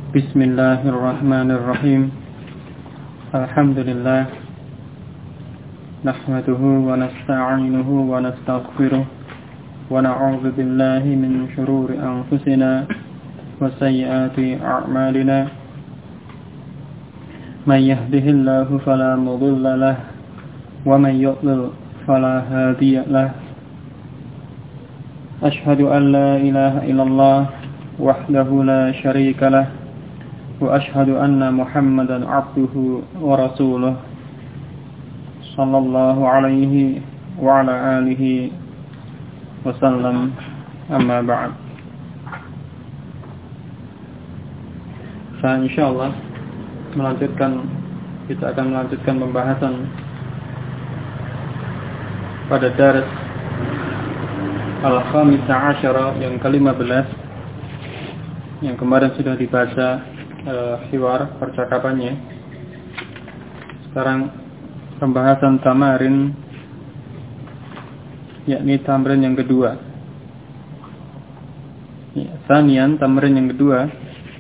Bismillahirrahmanirrahim. Alhamdulillah. Nahmaduhu wa nasta'inuhu wa nastaghfiruh. Wa na'udzu billahi min shururi anfusina wa sayyiati a'malina. Man yahdihillahu fala mudilla lahu wa man yudlil fala hadiya lahu. Ashhadu an la ilaha illallah wahdahu la syarika lahu wa ashhadu anna Muhammadan abduhu wa rasuluh sallallahu alaihi wa ala alihi wa sallam, amma ba'd. Insyaallah kita akan melanjutkan pembahasan pada daras al-khamisah asyara yang ke-15 yang kemarin sudah dibaca hiwar percakapannya. Sekarang pembahasan tamarin, yakni tamrin yang kedua. Sanian, tamrin yang kedua.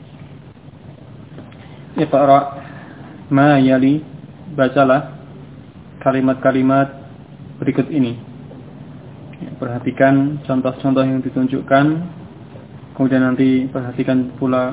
Iqra ma yali, bacalah kalimat-kalimat berikut ini. Perhatikan contoh-contoh yang ditunjukkan, kemudian nanti perhatikan pula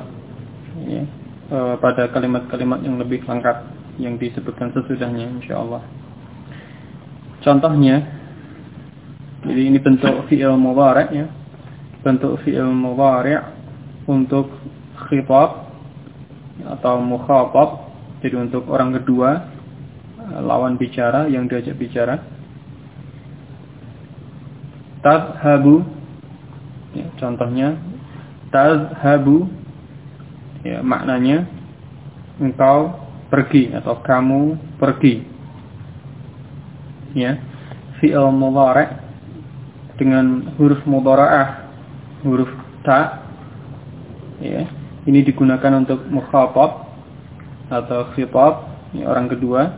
pada kalimat-kalimat yang lebih lengkap yang disebutkan sesudahnya, insyaallah. Contohnya, jadi ini bentuk fi'il mudhari' ya. Bentuk fi'il mudhari' untuk khitab atau mukhatab, jadi untuk orang kedua, lawan bicara yang diajak bicara. Tadhhabu, ya, contohnya tadhhabu, ya, maknanya engkau pergi atau kamu pergi. Ya, fi'il mudhari' dengan huruf mudhara'ah, huruf ta, ya, ini digunakan untuk mukhatab atau khitab, ya, orang kedua.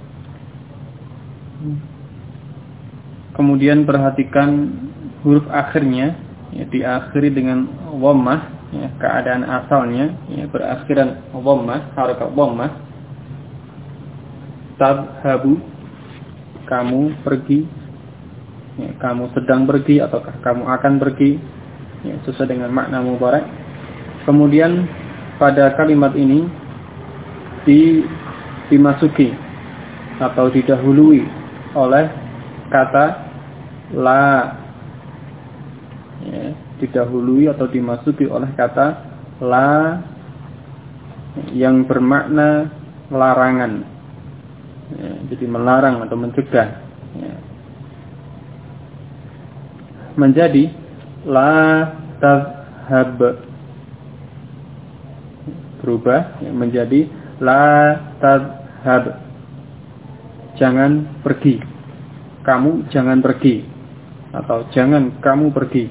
Kemudian perhatikan huruf akhirnya, ya, diakhiri dengan dhammah, ya, keadaan asalnya, ya, berakhiran dhammah, harakat dhammah. Tadhhabu, kamu pergi, ya, kamu sedang pergi ataukah kamu akan pergi, ya, sesuai dengan makna mudhari'. Kemudian pada kalimat ini dimasuki atau didahului oleh kata la, ya, didahului atau dimasuki oleh kata la yang bermakna larangan, ya, jadi melarang atau mencegah, ya. Menjadi la tadhhab, berubah, ya, menjadi la tadhhab, jangan pergi, kamu jangan pergi, atau jangan kamu pergi,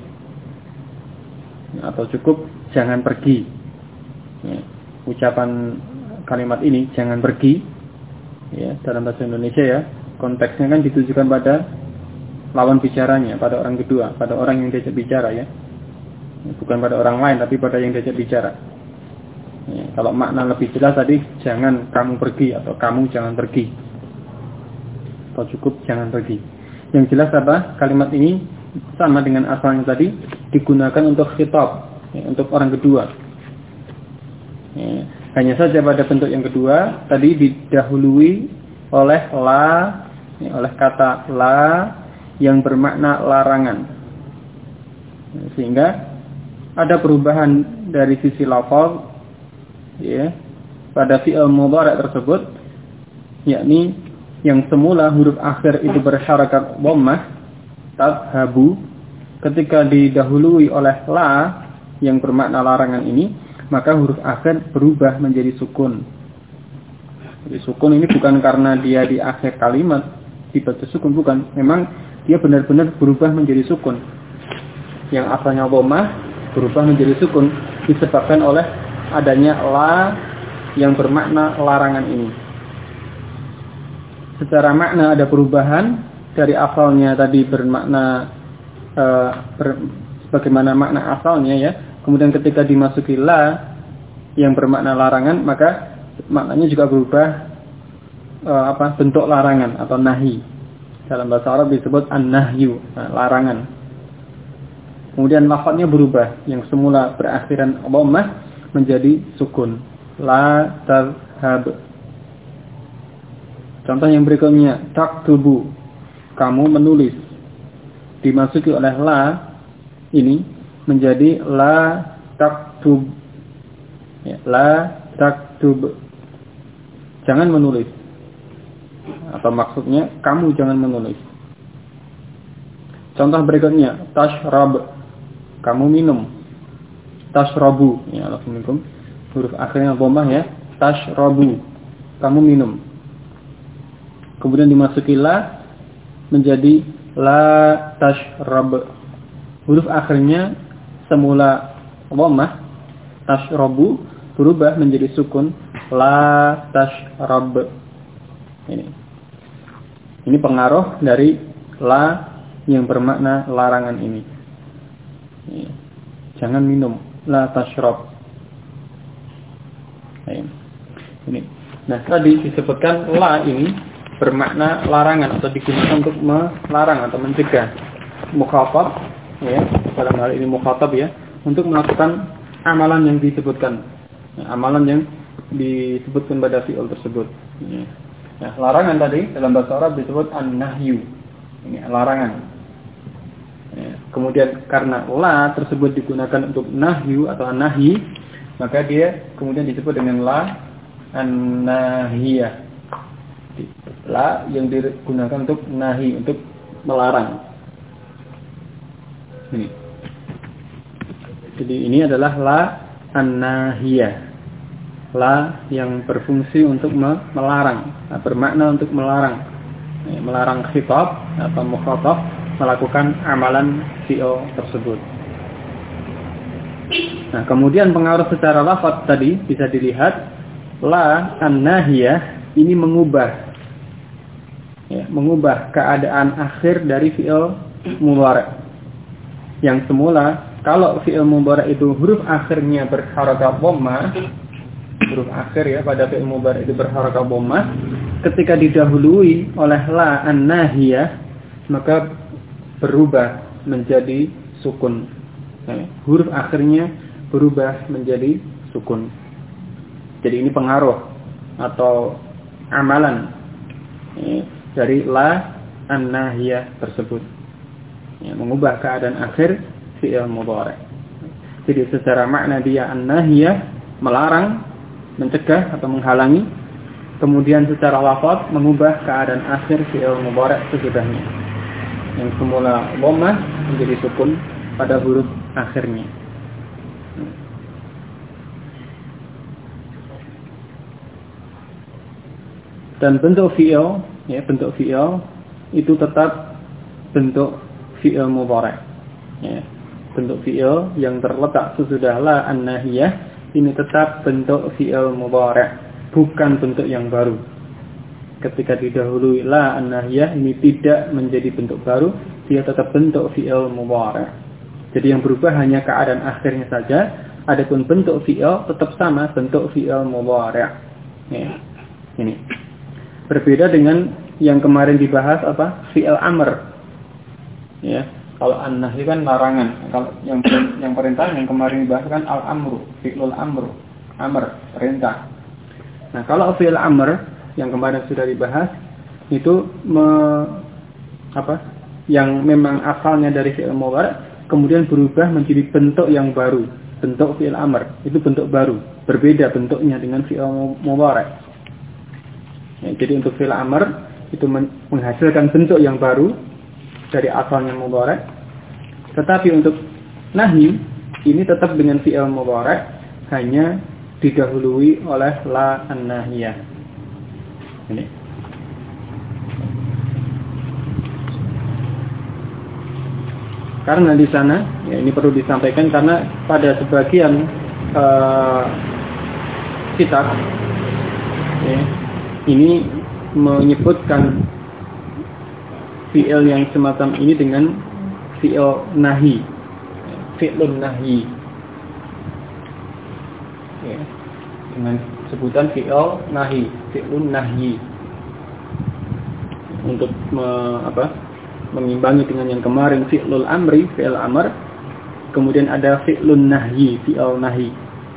atau cukup jangan pergi, ya. Ucapan kalimat ini jangan pergi, ya, dalam bahasa Indonesia, ya, konteksnya kan ditujukan pada lawan bicaranya, pada orang kedua, pada orang yang diajak bicara, ya, bukan pada orang lain tapi pada yang diajak bicara, ya. Kalau makna lebih jelas tadi jangan kamu pergi atau kamu jangan pergi, atau cukup jangan pergi. Yang jelas apa? Kalimat ini sama dengan asalnya tadi, digunakan untuk khitab, ya, untuk orang kedua, ya. Hanya saja pada bentuk yang kedua tadi didahului oleh la, ya, oleh kata la yang bermakna larangan, ya, sehingga ada perubahan dari sisi lafaz, ya, pada fi'il mudhari' tersebut, yakni yang semula huruf akhir itu berharakat dhammah, tadhhabu, ketika didahului oleh la yang bermakna larangan ini, maka huruf akhir berubah menjadi sukun. Jadi sukun ini bukan karena dia di akhir kalimat dibaca sukun, bukan. Memang dia benar-benar berubah menjadi sukun. Yang asalnya dhammah berubah menjadi sukun disebabkan oleh adanya la yang bermakna larangan ini. Secara makna ada perubahan dari asalnya tadi bermakna bagaimana makna asalnya, ya. Kemudian ketika dimasuki la, yang bermakna larangan, maka maknanya juga berubah bentuk larangan atau nahi. Dalam bahasa Arab disebut an-nahyu, larangan. Kemudian lafadznya berubah, yang semula berakhiran dhammah menjadi sukun. La tadhhab. Contoh yang berikutnya, taktubu, kamu menulis. Dimasuki oleh la ini menjadi la taktub. Ya, la taktub. Jangan menulis. Atau maksudnya kamu jangan menulis. Contoh berikutnya, tashrab, kamu minum. Tashrabu, ya alaikum. Huruf akhirnya dhammah ya. Tashrabu, kamu minum. Kemudian dimasuki la menjadi la tashrab. Huruf akhirnya semula dhammah tashrabu berubah menjadi sukun la tashrab. Ini pengaruh dari la yang bermakna larangan ini. Jangan minum, la tashrab. Ini. Nah, tadi disebutkan la ini bermakna larangan atau digunakan untuk melarang atau mencegah mukhatab, ya, dalam hal ini mukhatab ya, untuk melakukan amalan yang disebutkan, amalan yang disebutkan pada fi'il tersebut. Nah, larangan tadi dalam bahasa Arab disebut an-nahyu. Ini larangan. Kemudian karena la tersebut digunakan untuk nahyu atau an-nahi, maka dia kemudian disebut dengan la an-nahiyah. La yang digunakan untuk nahi, untuk melarang. Ini. Jadi ini adalah la an-nahiyah. La yang berfungsi untuk melarang, bermakna untuk melarang. Melarang khitab atau mukhatab melakukan amalan fi'il tersebut. Nah, kemudian pengaruh secara lafaz tadi bisa dilihat la an-nahiyah ini mengubah keadaan akhir dari fi'il mudhari'. Yang semula kalau fi'il mudhari' itu huruf akhirnya berharakat dhammah, huruf akhir ya pada fi'il mudhari' itu berharakat dhammah, ketika didahului oleh la an-nahiyah maka berubah menjadi sukun. Huruf akhirnya berubah menjadi sukun. Jadi ini pengaruh atau amalan dari la an-nahiyah tersebut, mengubah keadaan akhir fi'il mudhari'. Jadi secara makna dia an-nahiyah, melarang, mencegah atau menghalangi. Kemudian secara lafaz mengubah keadaan akhir fi'il mudhari' sesudahnya, yang semula dhammah menjadi sukun pada huruf akhirnya. Dan bentuk fi'il, bentuk fi'il itu tetap bentuk fi'il mudhari'. Bentuk fi'il yang terletak sesudah la an-nahiyah ini tetap bentuk fi'il mudhari', bukan bentuk yang baru. Ketika didahului la an-nahiyah ini tidak menjadi bentuk baru, dia tetap bentuk fi'il mudhari'. Jadi yang berubah hanya keadaan akhirnya saja, adapun bentuk fi'il tetap sama, bentuk fi'il mudhari'. Ini. Berbeda dengan yang kemarin dibahas fi'il amr. Kalau an-nahy kan larangan. Kalau yang perintah yang kemarin dibahas kan al-amru, fi'lul amru, amr, perintah. Nah, kalau fi'il amr yang kemarin sudah dibahas itu yang memang asalnya dari fi'il mudhari' kemudian berubah menjadi bentuk yang baru, bentuk fi'il amr. Itu bentuk baru, berbeda bentuknya dengan fi'il mudhari'. Jadi untuk fi'il amr itu menghasilkan bentuk yang baru dari asalnya mudhari'. Tetapi untuk nahi ini tetap dengan fi'il mudhari', hanya didahului oleh la an-nahiyah. Ini. Karena di sana, ini perlu disampaikan karena pada sebagian kitab ini menyebutkan fi'il yang semacam ini dengan fi'il nahi, fi'lun nahi. dengan sebutan fi'il nahi, fi'lun nahyi. Untuk mengimbangi dengan yang kemarin fi'lul amri, fi'il amr, kemudian ada fi'lun nahyi, fi'il nahi.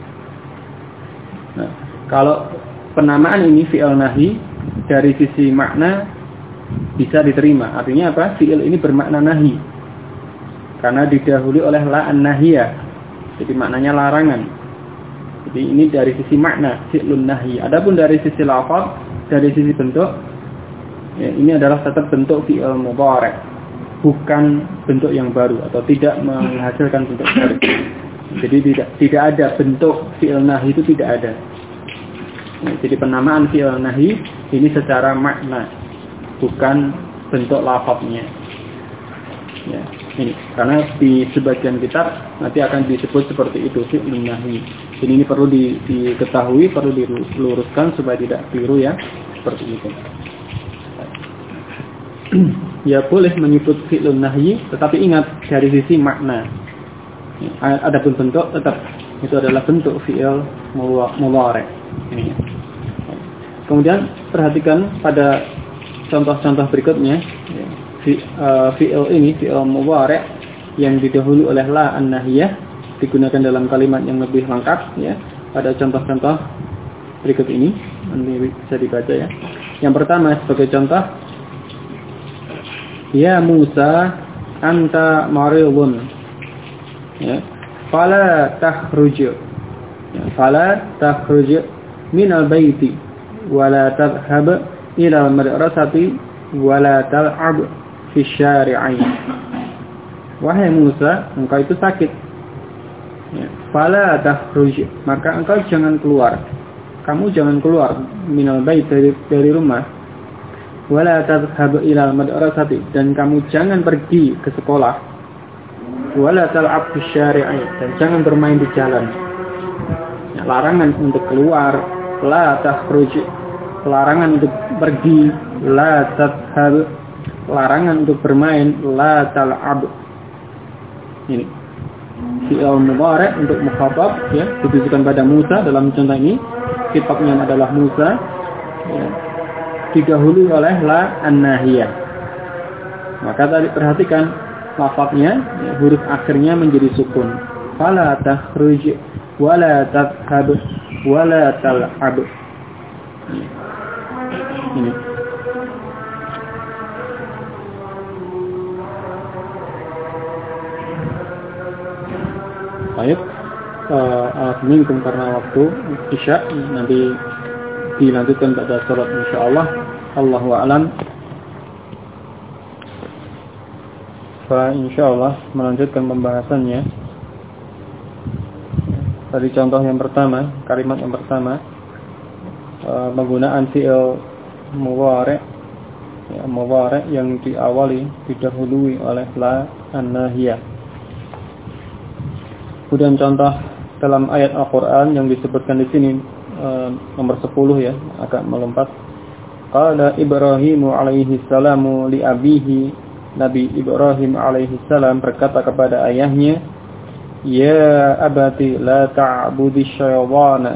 Nah, kalau penamaan ini fi'il nahi dari sisi makna bisa diterima. Artinya apa? Fi'il ini bermakna nahi. Karena didahului oleh la an-nahiyah. Jadi maknanya larangan. Jadi ini dari sisi makna fi'lun nahyi. Adapun dari sisi lafaz, dari sisi bentuk, ya, ini adalah tetap bentuk fi'il mudhari', bukan bentuk yang baru atau tidak menghasilkan bentuk baru. Jadi tidak ada bentuk fi'il nahi, itu tidak ada. Nah, jadi penamaan fi'il nahi ini secara makna, bukan bentuk lafaznya. Ya, ini karena di sebagian kitab nanti akan disebut seperti itu fi'il nahi. Jadi ini perlu diketahui, perlu diluruskan supaya tidak keliru ya, seperti itu. Ya boleh menyebut fi'lun nahyi, tetapi ingat dari sisi makna. Adapun bentuk tetap itu adalah bentuk fi'il mudhari'. Ini. Kemudian perhatikan pada contoh-contoh berikutnya. Fi'il ini fi'il mudhari' yang didahului oleh la an-nahiyah digunakan dalam kalimat yang lebih lengkap ya. Pada contoh-contoh berikut ini nanti bisa dibaca ya. Yang pertama sebagai contoh, ya Musa anta maridun, ya, fala takhruj, ya, fala takhruj min al-baiti wala tadhhab ila al-madrasati wala tal'ab fi syari'i. Wahai Musa, engkau itu sakit, ya, fala takhruj, maka engkau jangan keluar, kamu jangan keluar min al-bait, dari rumah, wala tadhhab ila al-madrasati, dan kamu jangan pergi ke sekolah, wala tal'ab fi syari'i, dan jangan bermain di jalan. Ya, larangan untuk keluar, la takhruj, larangan untuk pergi, la tadhhab, larangan untuk bermain, la tal'ab. Ini fi'il mudhari' untuk mukhatab ya, ditujukan pada Musa dalam contoh ini. Kitabnya adalah Musa ya, didahului oleh la an-nahiyah. Maka tadi perhatikan lafaznya ya, huruf akhirnya menjadi sukun. Fala takhruj wala tadhhab wala tal'ab. Ini. Baik. Minkum karena waktu Isya nanti dilanjutkan pada salat insyaallah. Allahu a'lam. Insyaallah melanjutkan pembahasannya. Tadi contoh yang pertama, kalimat yang pertama, penggunaan fi'il mudhari', ya, mudhari' yang diawali didahului oleh la an-nahiyah. Kemudian contoh dalam ayat Al-Qur'an yang disebutkan di sini nomor 10 ya, agak melompat. Qala Ibrahimu alaihi salamu li abihi, Nabi Ibrahim alaihi salam berkata kepada ayahnya, ya abati la ta'budi syaitana,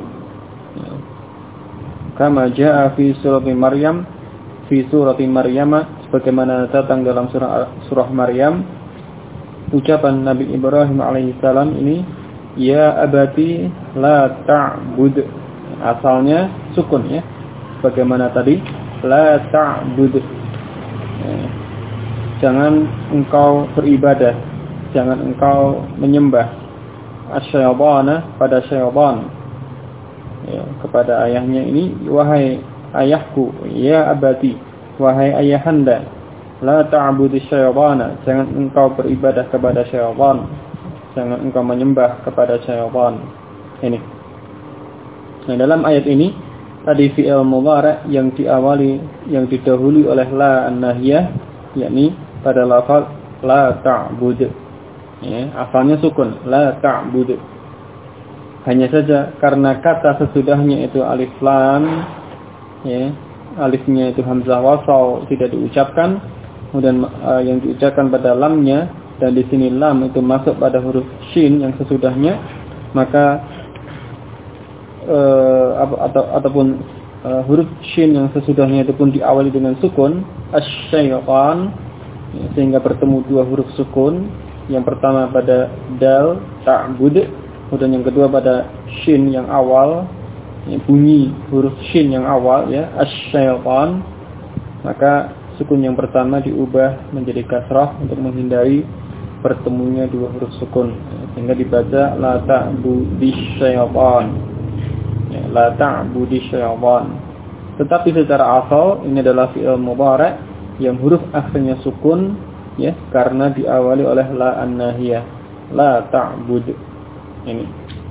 kama jaa fi surati Maryam, sebagaimana datang dalam surah Maryam. Ucapan Nabi Ibrahim alaihissalam ini, ya abati la ta'bud, asalnya sukun ya, bagaimana tadi la ta'bud, jangan engkau beribadah, jangan engkau menyembah asyaitana, pada syaitan ya, kepada ayahnya ini, wahai ayahku, ya abati, wahai ayahanda, la ta'budi syaitana, jangan engkau beribadah kepada syaitan, jangan engkau menyembah kepada syaitan. Ini. Nah, dalam ayat ini tadi fi'il mudhari' yang diawali, yang didahului oleh la an-nahiyah, yakni pada lafaz la ta'bud. Ya, asalnya sukun, la ta'bud. Hanya saja karena kata sesudahnya itu alif lam, ya, alifnya itu hamzah wasal tidak diucapkan, kemudian yang diucapkan pada lamnya, dan di sini lam itu masuk pada huruf shin yang sesudahnya, maka ataupun huruf shin yang sesudahnya itu pun diawali dengan sukun, asy-syaitan, sehingga bertemu dua huruf sukun. Yang pertama pada dal ta'bud, kemudian yang kedua pada shin yang awal, bunyi huruf shin yang awal ya, asy-syaitan, maka sukun yang pertama diubah menjadi kasrah untuk menghindari bertemunya dua huruf sukun, sehingga dibaca la ta'budisyaitan, ya, la ta'budisyaitan. Tetapi secara asal ini adalah fi'il mudhari' yang huruf akhirnya sukun, ya, karena diawali oleh la an-nahiyah, la ta'bud. Ini.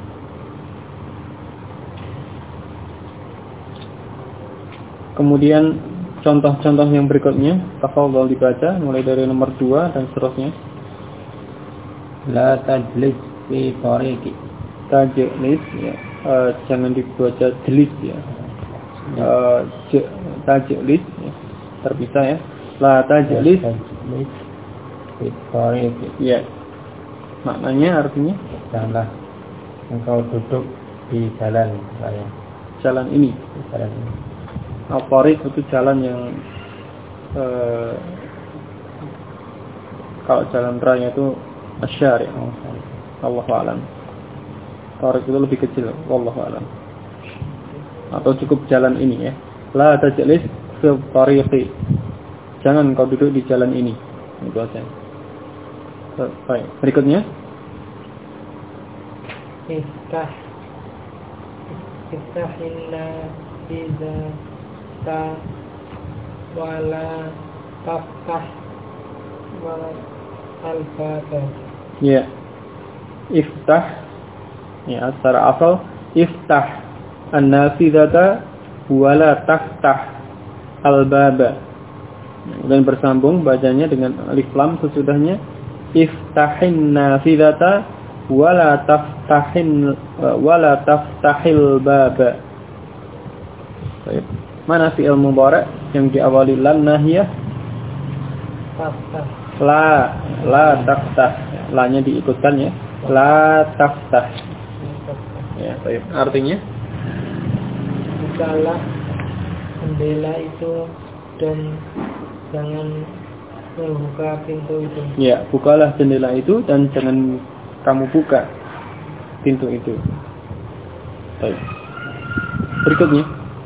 Kemudian contoh-contoh yang berikutnya, tafadhol dibaca mulai dari nomor 2 dan seterusnya. La tajlis fi tariqi. Tajlis, ya, jangan dibaca jlis ya. Tajlis, ya, terpisah ya. La tajlis fi tariqi. Ya. Maknanya artinya Janganlah engkau duduk di jalan raya. Jalan ini. Jalan ini. Al-tariq itu jalan yang kalau jalan raya itu asyari. Wallahu a'lam. Tariq itu lebih kecil, wallahu a'lam. Atau cukup jalan ini ya. La tajlis fi tariqi. Jangan kau duduk di jalan ini. Itu aja. Baik, berikutnya. Iftahilna iza ta wala taftah wala al-fatah. Ya. Iftah, ya, secara asal iftah an-nafidata wala taftah al-baba. Dan bersambung bacanya dengan alif lam sesudahnya, iftahin nafidata wala taftahil baba. Baik. Mana fi'il mudhari' yang diawali lan nahiyah? Taftah. La taftah. La-nya diikutkan ya. La taftah. Ya, baik. Artinya bukalah jendela itu dan jangan membuka pintu itu. Ya, bukalah jendela itu dan jangan kamu buka pintu itu. Baik. Berikutnya.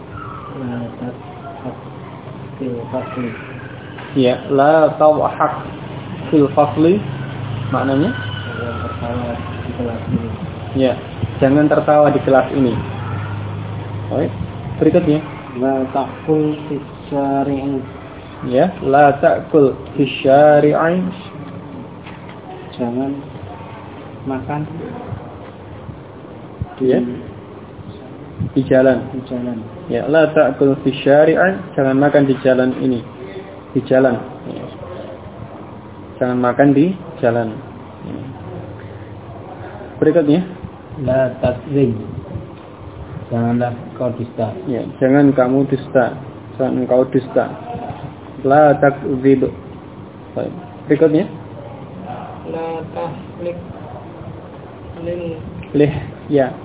Ya, la tawhaq fil fasli. Maknanya? Jangan tertawa di kelas ini. Ya, jangan tertawa di kelas ini. Baik. Berikutnya. La ta'kul fi syari'i. Ya, la ta'kul fi syari'i. Jangan makan ya, di jalan. Di jalan. Ya, la ta'kul fi syari'i. Jangan makan di jalan ini. Di jalan. Ya. Jangan makan di jalan. Ya. Berikutnya. La takzib. Janganlah kau dusta. Ya, jangan kamu dusta. Jangan engkau dusta. La takzib. Baik. Berikutnya. La tahlik ya.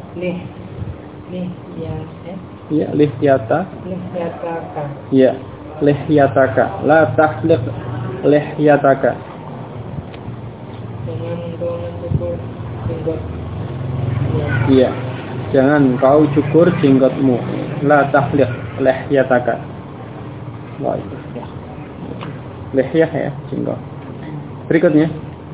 Ya, lihyataka. Ya, lihyataka. La tahliq lihyataka. Jangan kau mencukur jenggot. Iya. Jangan kau cukur jenggotmu. La tahliq lihyataka. Baik. Lihyah ya, jenggot. Berikutnya.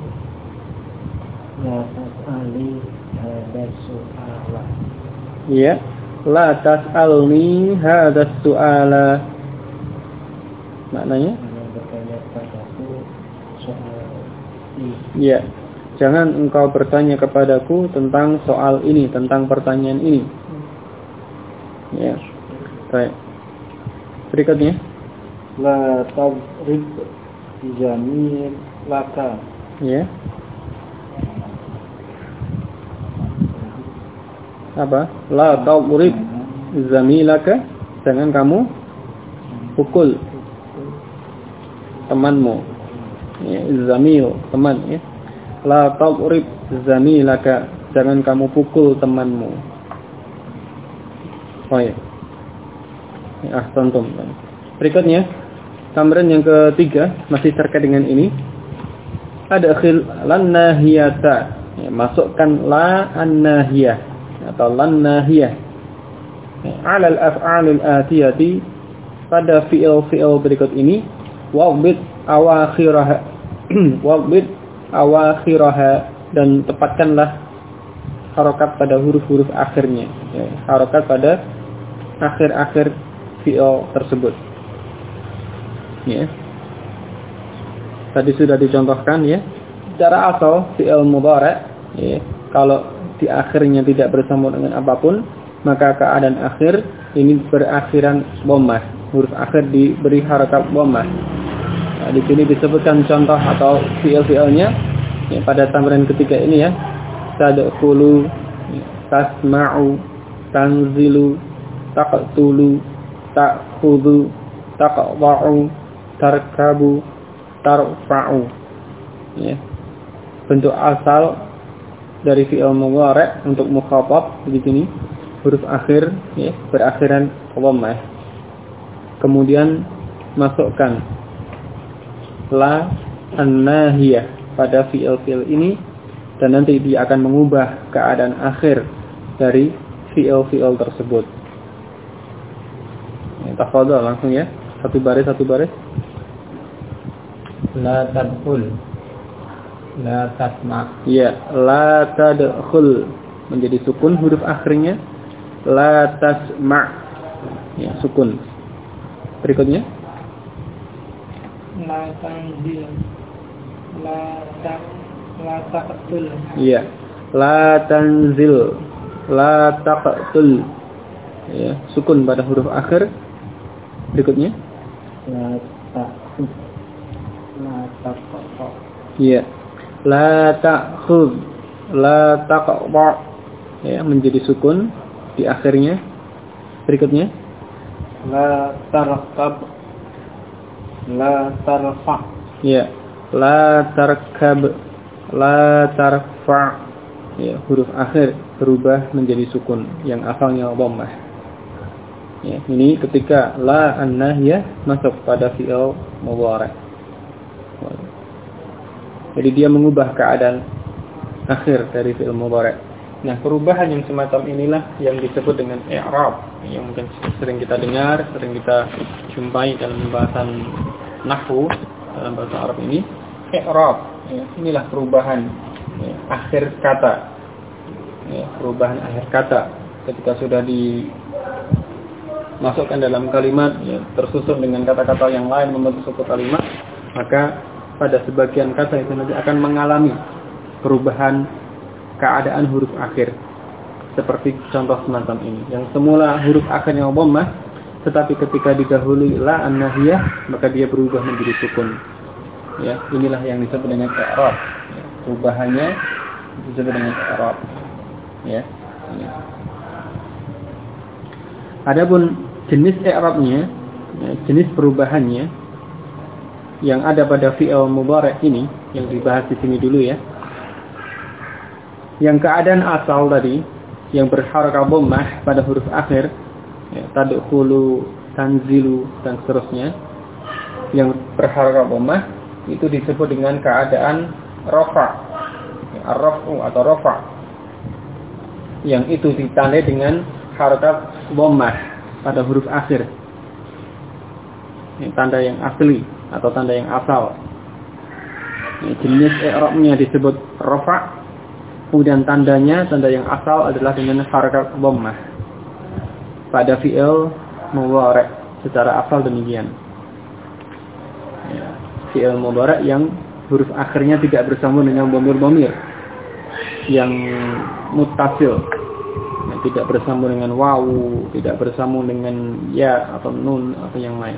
La tas'ali hadha su'ala. Iya. La tas'alni hadha su'ala. Maknanya? Jangan bertanya padaku soal ini. Iya. Jangan engkau bertanya kepadaku tentang soal ini, tentang pertanyaan ini. Ya. Baik. Berikutnya. La tabrib jamil laka. Ya. Apa? La tabrib zamilaka. Jangan kamu pukul temanmu. Ya, zamil, teman ya. La tabrib zamilaka. Jangan kamu pukul temanmu. Oh iya. Ahsantum. Berikutnya, tamrin yang ketiga masih terkait dengan ini. Adkhil lan nahiyata. Ya, masukkan la an-nahiyah atau lan nahiyah. Ala al-af'alil atiyati pada fi'il berikut ini wabit awakhiraha wabit awakhiraha dan tepatkanlah harokat pada huruf-huruf akhirnya ya, harokat pada akhir-akhir fi'il tersebut ya. Tadi sudah dicontohkan ya secara asal fi'il mudhari' ya, kalau di akhirnya tidak bersambung dengan apapun maka keadaan akhir ini berakhiran dhammah, huruf akhir diberi harokat dhammah. Nah, di sini disebutkan contoh atau fi'il-fi'ilnya ya, pada tamrin ketiga ini ya. Tadkhulu, tasma'u, tanzilu, taqtulu, ta'khudhu, taqta'u, tarkabu, tarfa'u. Ya. Bentuk asal dari fi'il mudhari' untuk mukhatab di sini huruf akhir ya, berakhiran dhammah. Kemudian masukkan la an-nahiyah pada fi'il ini dan nanti dia akan mengubah keadaan akhir dari fi'il tersebut. Ya, tafadhol langsung ya. Satu baris. La tadkhul. La tasma. Ya, la tadkhul menjadi sukun huruf akhirnya. La tasma. Ya, sukun. Berikutnya. La tanzil. La taqtul. Iya. La tanzil. La taqtul. Ya, sukun pada huruf akhir. Berikutnya. La ta'khud. La taqta. Iya. La ta'khud. La taqta. Ya, menjadi sukun di akhirnya. Berikutnya. La tarkab. La tarfa. Ya. La tarkab. La tarfa. Ya, huruf akhir berubah menjadi sukun yang asalnya dhammah. Ya, ini ketika la an-nahiyah masuk pada fi'il mudhari'. Jadi dia mengubah keadaan akhir dari fi'il mudhari'. Nah, perubahan yang semacam inilah yang disebut dengan i'rab, yang mungkin sering kita dengar, sering kita jumpai dalam pembahasan nahwu dalam bahasa Arab ini. I'rab, ya, inilah perubahan ya, akhir kata. Ya, perubahan akhir kata ketika sudah dimasukkan dalam kalimat ya, tersusun dengan kata-kata yang lain membentuk suatu kalimat, maka pada sebagian kata itu nanti akan mengalami perubahan keadaan huruf akhir seperti contoh semacam ini yang semula huruf akhirnya dhammah tetapi ketika didahului la an-nahiyah maka dia berubah menjadi sukun ya. Inilah yang disebut dengan i'rab ya. Perubahannya disebut dengan i'rab ya. Adapun jenis i'rabnya ya, jenis perubahannya yang ada pada fi'il mudhari' ini yang dibahas di sini dulu ya. Yang keadaan asal tadi yang berharokat dhammah pada huruf akhir ya, tadkhulu, tanzilu dan seterusnya yang berharokat dhammah itu disebut dengan keadaan rafa ya, ar-raf'u atau rafa yang itu ditandai dengan harokat dhammah pada huruf akhir ya, tanda yang asli atau tanda yang asal ya, jenis i'rabnya disebut rafa. Kemudian tanda yang asal adalah dengan harokat dhammah pada fi'il mudhari' secara asal demikian. Ya, fi'il mudhari' yang huruf akhirnya tidak bersambung dengan dhamir-dhamir yang muttasil, yang tidak bersambung dengan wawu, tidak bersambung dengan ya atau nun atau yang lain.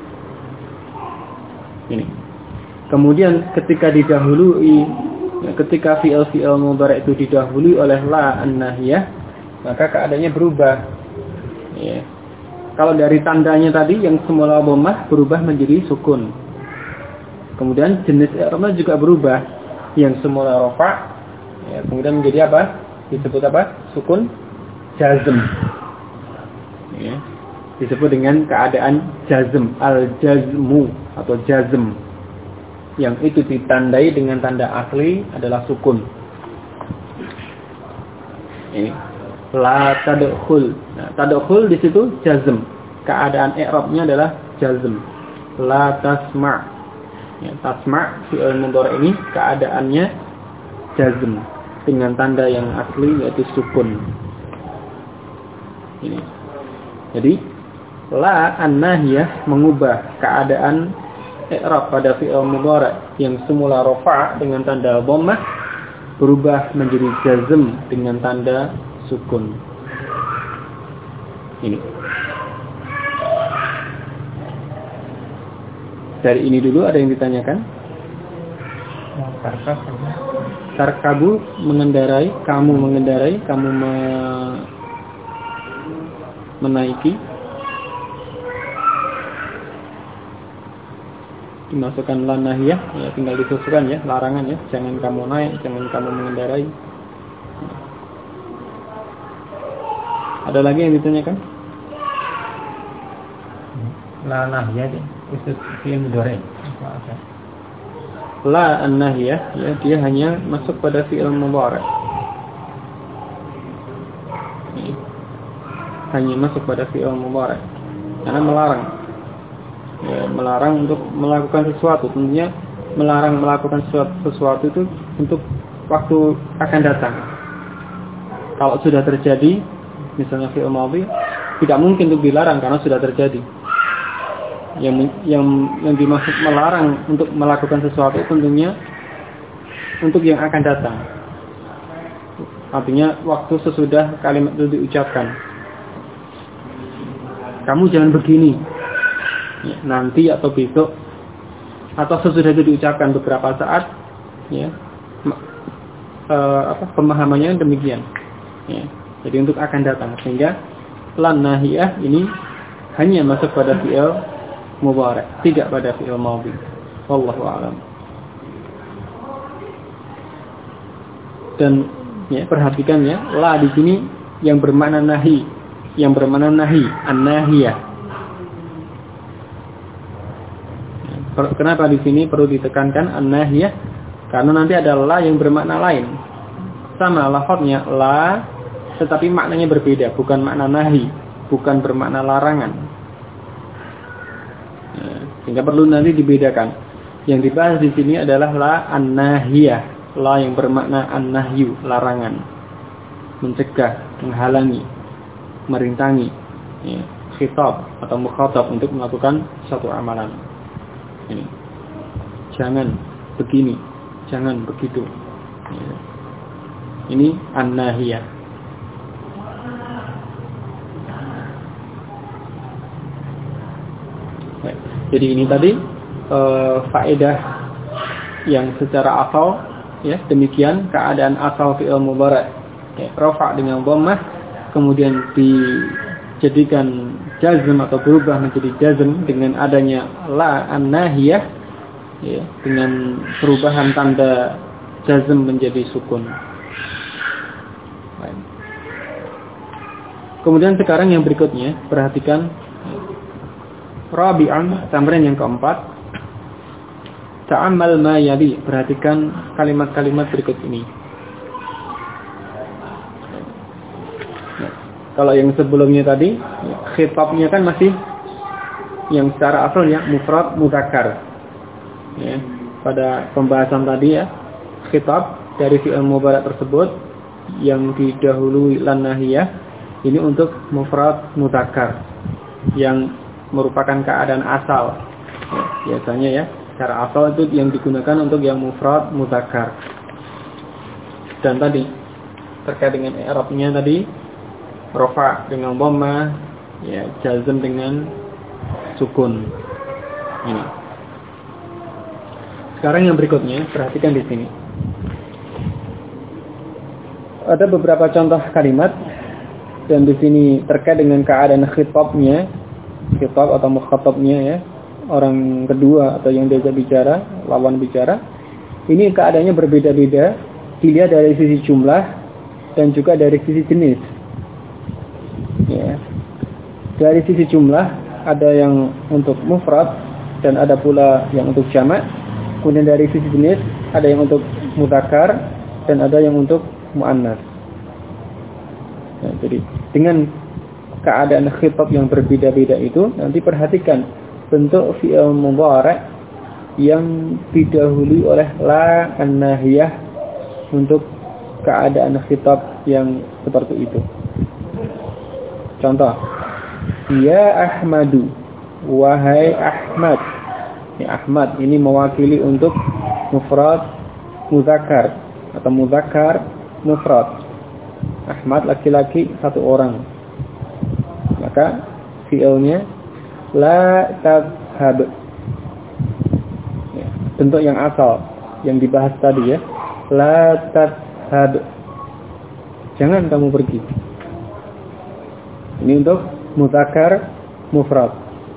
Ini. Kemudian ketika didahului ya, ketika fi'il mudhari' itu didahului oleh la an-nahiyah maka keadaannya berubah ya. Kalau dari tandanya tadi yang semula dhammah berubah menjadi sukun. Kemudian jenis i'rabnya juga berubah yang semula rafa ya, kemudian menjadi apa? Disebut apa? Sukun jazm ya, disebut dengan keadaan jazm, al-jazmu atau jazm, yang itu ditandai dengan tanda asli adalah sukun. Ini la tadkhul. Nah, tadkhul di situ jazm. Keadaan i'rabnya adalah jazm. La tasma'. Ya, tasma' fi'il mudhari ini keadaannya jazm dengan tanda yang asli yaitu sukun. Ini. Jadi la an-nahiyah mengubah keadaan i'rab pada fi'il mudhari yang semula rafa' dengan tanda dhammah berubah menjadi jazm dengan tanda sukun. Ini. Dari ini dulu ada yang ditanyakan? Tarkabu mengendarai, kamu mengendarai, kamu menaiki. Dimasukkan la nahiyah, ya tinggal disusulkan ya, larangan ya, jangan kamu naik, jangan kamu mengendarai. Ada lagi yang ditanyakan? La nahiyah itu fi'il mudhari. La an-nahiyah ya, dia hanya masuk pada fi'il mudhari. Hanya masuk pada fi'il mudhari. Karena melarang. Ya, melarang untuk melakukan sesuatu. Tentunya melarang melakukan sesuatu itu untuk waktu akan datang. Kalau sudah terjadi, misalnya fi'il madhi, tidak mungkin untuk dilarang karena sudah terjadi. Yang dimaksud melarang untuk melakukan sesuatu tentunya untuk yang akan datang. Artinya waktu sesudah kalimat itu diucapkan. Kamu jangan begini. Ya, nanti atau besok atau sesudah itu diucapkan beberapa saat, ya, pemahamannya demikian. Ya, jadi untuk akan datang, sehingga lan nahiyah ini hanya masuk pada fi'il mudhari, tidak pada fi'il madhi. Wallahu a'lam. Dan ya, perhatikan ya, la di sini yang bermakna nahi, an-nahiyah. Kenapa di sini perlu ditekankan an-nahiyah? Karena nanti ada la yang bermakna lain. Sama lafadznya la, tetapi maknanya berbeda, bukan makna nahi, bukan bermakna larangan. Sehingga perlu nanti dibedakan. Yang dibahas di sini adalah la an-nahiyah, la yang bermakna an-nahyu, larangan, mencegah, menghalangi, merintangi, ya, khitab atau mukhatab untuk melakukan suatu amalan. Ini. Jangan begini, jangan begitu. Ya. Ini an-nahiyah. Jadi ini tadi faedah yang secara asal, ya, demikian keadaan asal fi'il mudhari, ya, rafa' dengan dhammah, kemudian dijadikan jazm atau berubah menjadi jazm dengan adanya la an-nahiyah, ya, dengan perubahan tanda jazm menjadi sukun. Baik. Kemudian sekarang yang berikutnya, perhatikan rabi'an, tamrin yang keempat. Ta'ammal ma yali, perhatikan kalimat-kalimat berikut ini. Kalau yang sebelumnya tadi, khitabnya kan masih yang secara asalnya mufrad mudzakkar. Ya, pada pembahasan tadi ya, khitab dari fi'il mudhari tersebut yang didahului lan nahiyah ini untuk mufrad mudzakkar yang merupakan keadaan asal. Ya, biasanya ya, secara asal itu yang digunakan untuk yang mufrad mudzakkar. Dan tadi terkait dengan i'rabnya tadi rafa' dengan dhamma, ya, jazm dengan sukun. Ini. Sekarang yang berikutnya, perhatikan di sini. Ada beberapa contoh kalimat dan di sini terkait dengan keadaan khitabnya, khitab atau mukhatabnya, ya, orang kedua atau yang diajak bicara, lawan bicara. Ini keadaannya berbeda-beda, dilihat dari sisi jumlah dan juga dari sisi jenis. Ya. dari sisi jumlah ada yang untuk mufrad dan ada pula yang untuk jamak. Kemudian dari sisi jenis ada yang untuk mudzakkar dan ada yang untuk muannas. Nah, jadi dengan keadaan khitab yang berbeda-beda itu, nanti perhatikan bentuk fi'il mudhari' yang didahului oleh la an-nahiyah untuk keadaan khitab yang seperti itu. Contoh, ya Ahmadu, wahai Ahmad. Ya, Ahmad ini mewakili untuk mufrad mudzakkar atau mudzakkar mufrad. Ahmad laki-laki satu orang. Maka fi'ilnya la tadhhab. Ya, bentuk yang asal yang dibahas tadi ya. La tadhhab. Jangan kamu pergi. Ini untuk mudzakkar mufrad.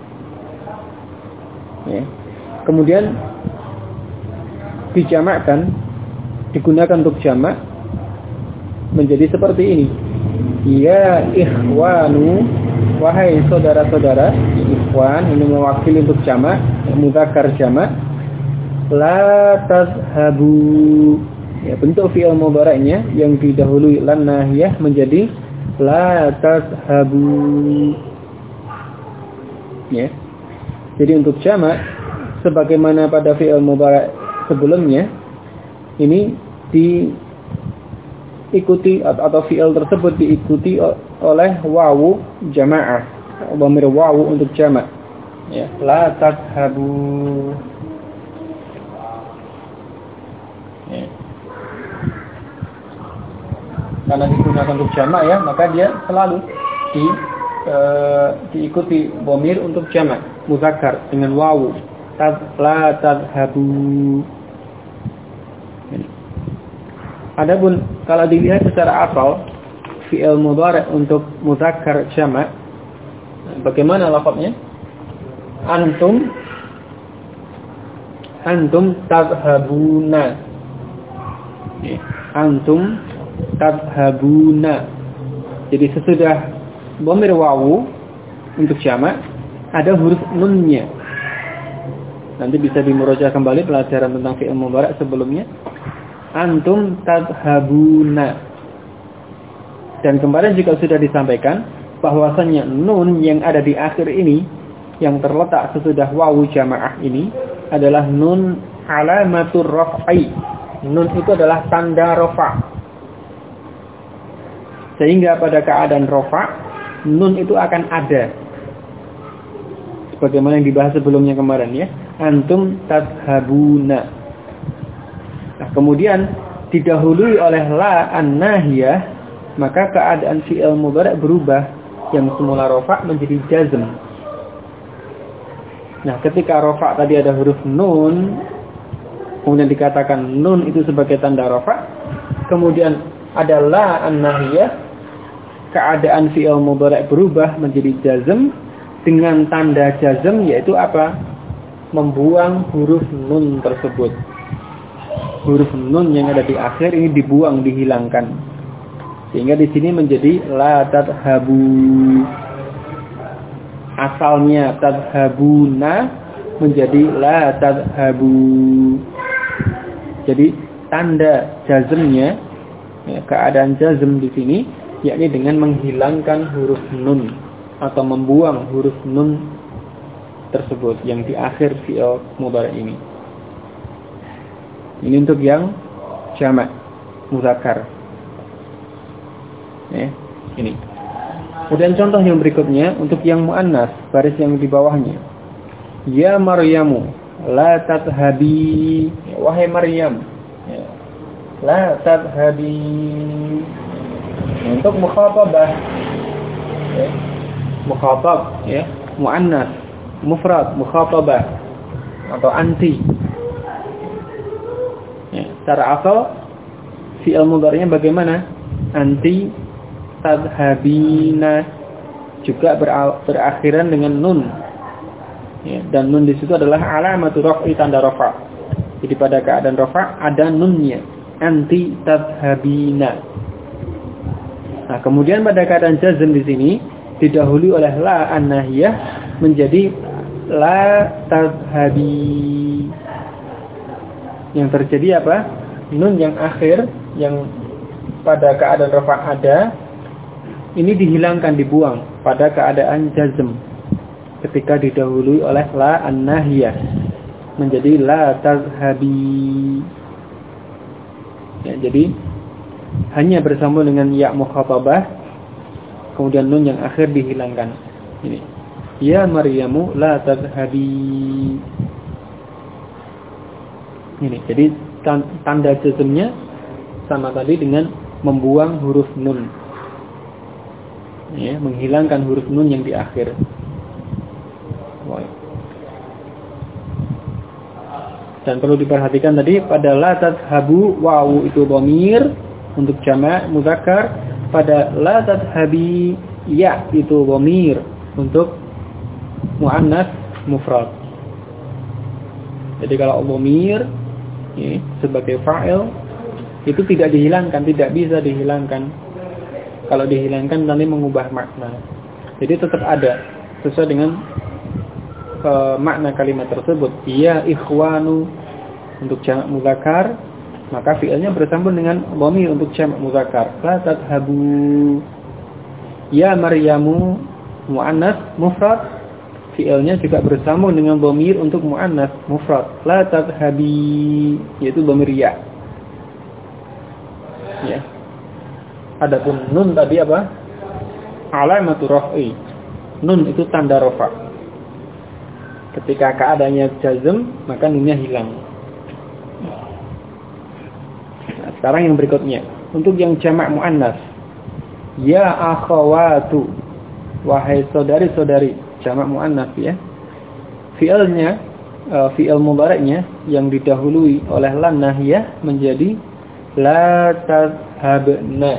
Ya. Kemudian dijamakkan, digunakan untuk jamak menjadi seperti ini. Ya ikhwanu, wahai saudara-saudara. Ikhwan ini mewakili untuk jamak, mudzakkar jamak. La tazhabu. Ya, bentuk fi'il mudhari'nya yang didahului lan nahiyah menjadi la tazhabu. Ya. Jadi untuk jamak sebagaimana pada fi'il mudhari' sebelumnya, ini diikuti atau fi'il tersebut diikuti oleh wawu jamaah, dhamir wawu untuk jamak. Ya, la tazhabu. Ya. Karena digunakan untuk jamak ya, maka dia selalu diikuti dhamir untuk jamak mudzakkar dengan wawu. La tadhabu. Adapun kalau dilihat secara asal fi'il mudhari' untuk mudzakkar jamak, bagaimana lafadznya? Antum tadhabuna. Antum tadhabuna. Jadi sesudah dhamir wawu untuk jamak ada huruf nunnya. Nanti bisa dimurojaah kembali pelajaran tentang fi'il mudhari' sebelumnya. Antum tadhabuna. Dan kemarin juga sudah disampaikan bahwasannya nun yang ada di akhir ini yang terletak sesudah wawu jamaah ini adalah nun alamatur raf'i. Nun itu adalah tanda rafa'. Sehingga pada keadaan rafa' nun itu akan ada. Sebagaimana yang dibahas sebelumnya kemarin ya. Antum tadhabuna. Nah, kemudian didahului oleh la an-nahiyah, maka keadaan fi'il mudhari' berubah yang semula rafa' menjadi jazm. Nah, ketika rafa' tadi ada huruf nun, kemudian dikatakan nun itu sebagai tanda rafa', kemudian ada la an-nahiyah, keadaan fi'il mudhari' berubah menjadi jazm dengan tanda jazm, yaitu apa? Membuang huruf nun tersebut. Huruf nun yang ada di akhir ini dibuang, dihilangkan. Sehingga di sini menjadi la tadhabu. Asalnya tadhabuna menjadi la tadhabu. Jadi tanda jazmnya, ya, keadaan jazm di sini yakni dengan menghilangkan huruf nun atau membuang huruf nun tersebut yang di akhir fi'il mudhari' ini. Ini untuk yang jamak mudzakkar. Ya, ini. Kemudian contoh yang berikutnya untuk yang muannas, baris yang di bawahnya. Ya Maryamu, la tadhabi. Ya, wahai Maryam. Ya. La tadhabi. Untuk mukhatabah. Ya. Mukhatab, ya, muannas, mufrad, mukhatabah atau anti. Ya, secara asal fi'il mudhari'nya bagaimana? Anti tadhabina, juga berakhiran dengan nun. Ya, dan nun di situ adalah alamatul raf'i, tanda rafa'. Jadi pada keadaan rafa' ada nunnya. Anti tadhabina. Nah, kemudian pada keadaan jazm di sini didahului oleh la an-nahiyah menjadi la tadhhabi. Yang terjadi apa? Nun yang akhir yang pada keadaan rafa' ada, ini dihilangkan, dibuang pada keadaan jazm ketika didahului oleh la an-nahiyah menjadi la tadhhabi. Ya, jadi hanya bersambung dengan ya mukhatabah, kemudian nun yang akhir dihilangkan. Ini ya Maryamu la tadhhabi. Ini jadi tanda jazmnya sama tadi dengan membuang huruf nun, ya, menghilangkan huruf nun yang di akhir. Dan perlu diperhatikan tadi pada la tadhhabu wawu itu dhamir untuk jamak muzakkar, pada la tadhhabi ya itu dhamir untuk muannas mufrad. Jadi kalau dhamir ya, sebagai fa'il itu tidak dihilangkan, tidak bisa dihilangkan. Kalau dihilangkan nanti mengubah makna. Jadi tetap ada sesuai dengan makna kalimat tersebut. Ya ikhwanu untuk jamak muzakkar, maka fi'ilnya bersambung dengan dhamir untuk jamak muzakkar. La tadhhabu. Ya Maryamu muannas mufrad, fi'ilnya juga bersambung dengan dhamir untuk muannas mufrad. La tadhhabi, yaitu dhamir ya. Ya. Adapun nun tadi apa? Alamatu raf'i. Nun itu tanda rafa'. Ketika keadaannya jazm, maka nunnya hilang. Nah, sekarang yang berikutnya, untuk yang jamak muannas, ya akhawatu, wahai saudari-saudari, jamak muannas ya. Fi'ilnya, fi'il mudhari'nya yang didahului oleh lam nahiyah menjadi la tadhhabna.